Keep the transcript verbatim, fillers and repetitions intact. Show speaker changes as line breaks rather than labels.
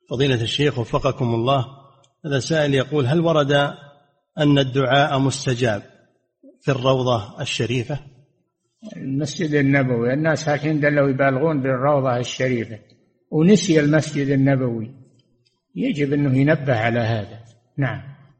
فضيلة الشيخ وفقكم الله، هذا سائل يقول: هل ورد أن الدعاء مستجاب في الروضة الشريفة؟
المسجد النبوي الناس هكذا دلوا يبالغون بالروضة الشريفة ونسي المسجد النبوي، يجب أنه ينبه على هذا. نعم.